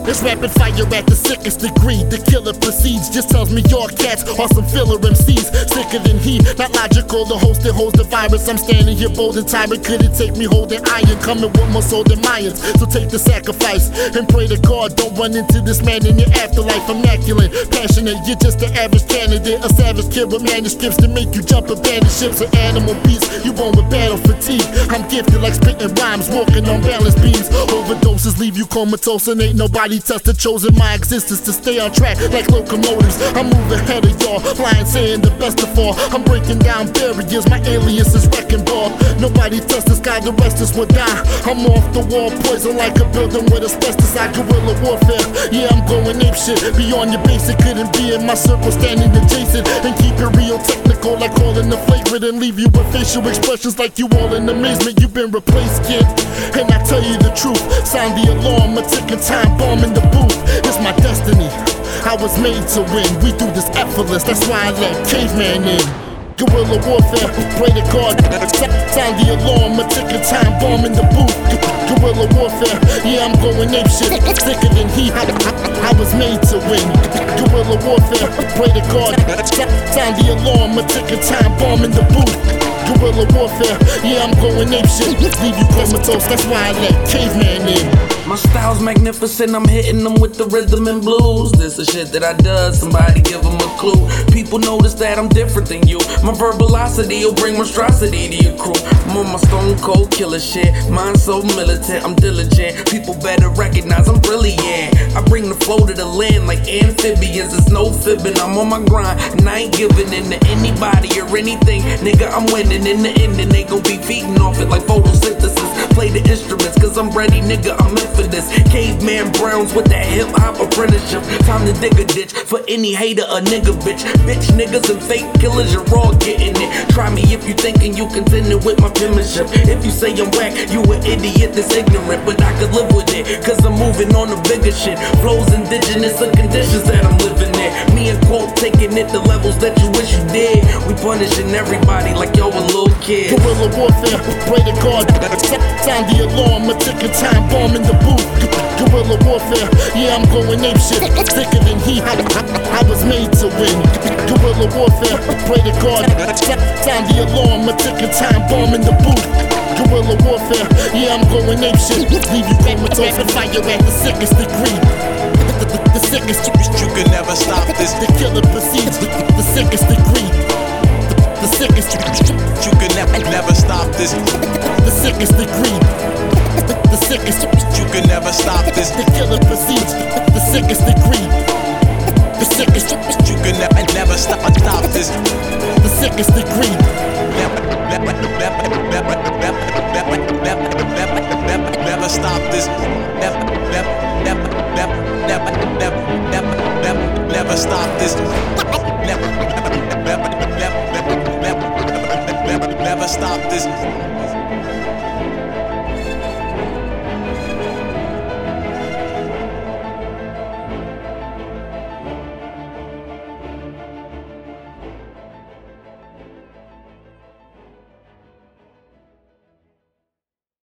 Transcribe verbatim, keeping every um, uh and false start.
It's rapid fire at the sickest degree. The killer proceeds, just tells me your cats are some filler M Cs. Sicker than he, not logical. The host that holds the virus. I'm standing here bold and tyrant. Could it take me holding iron? Coming with more soul than Mayans. So take the sacrifice and pray to God. Don't run into this man in your afterlife. Immaculate, passionate. You're just the average candidate. A savage kid with manuscripts to make you jump abandoned ships. An animal beast. You born with battle fatigue. I'm gifted like spitting rhymes, walking on balance beams. Overdoses leave you comatose, and ain't nobody touched the chosen my existence to stay on track like locomotives. I'm moving ahead of y'all, flying, saying the best of all. I'm breaking down barriers, my alias is wrecking ball. Nobody touched the sky, the rest is will die. I'm off the wall, poison like a building with asbestos. I guerrilla warfare, yeah, I'm going ape shit. Beyond your basic, couldn't be in my circle, standing adjacent. And keep it real technical, like calling the flagrant. And leave you with facial expressions like you all in amazement. You've been replaced, kid. And I tell you the truth, sound the alarm, a ticking time bomb in the booth. It's my destiny, I was made to win. We do this effortless, that's why I let caveman in. Guerrilla warfare, pray to God. Sound the alarm, a ticking time bomb in the booth. Guerrilla warfare, yeah, I'm going ape shit. Sicker than he, I, I, I was made to win. Guerrilla warfare, pray to God. Sound the alarm, a ticking time bomb in the booth. Guerrilla warfare, yeah, I'm going ape shit. Leave you comatose, that's why I let caveman in. My style's magnificent, I'm hitting them with the rhythm and blues. This is shit that I does, somebody give them a clue. People notice that I'm different than you. My verbosity will bring monstrosity to your crew. I'm on my stone cold killer shit, mine so militant, I'm diligent. People better recognize I'm brilliant. I bring the flow to the land like amphibians, there's no fibbing. I'm on my grind, and I ain't giving in to anybody or anything. Nigga, I'm winning in the end, and they gon' be feeding off it like photosynthesis. Play the instruments, cause I'm ready, nigga, I'm in for this. Caveman Browns with that hip hop apprenticeship. Time to dig a ditch for any hater, a nigga bitch. Bitch niggas and fake killers, you're all getting it. Try me if you thinking you contending with my penmanship. If you say I'm whack, you an idiot that's ignorant. But I could live with it, cause I'm moving on to bigger shit. Flows indigenous to conditions that I'm living in. Me and Quote taking it to levels that you wish you did. We punishing everybody like yo a little kid. Guerrilla warfare, pray to God. Sound the alarm, a ticking time bomb in the booth. Guerrilla warfare, yeah, I'm going ape shit. Sicker than he, I, I, I was made to win. Guerrilla warfare, pray to God. Sound the alarm, a ticking time bomb in the booth. Guerrilla warfare, yeah, I'm going ape shit. Leave you comatose and fire at the sickest degree. The, the, the sickest, you can never stop this. The killer proceeds, the, the sickest degree. The, the sickest, you can never, never stop this. The sickest degree. The, the sickest, you can never stop this. The killer proceeds, the sickest degree. The sickest, you can never, never stop, stop this. The sickest degree. Never, never, never, never, never, never, never, never, never, never stop this. Never, never, never, never, never, never, never, never, never stop this. Never, never, never, never, never, never, never, never stop this.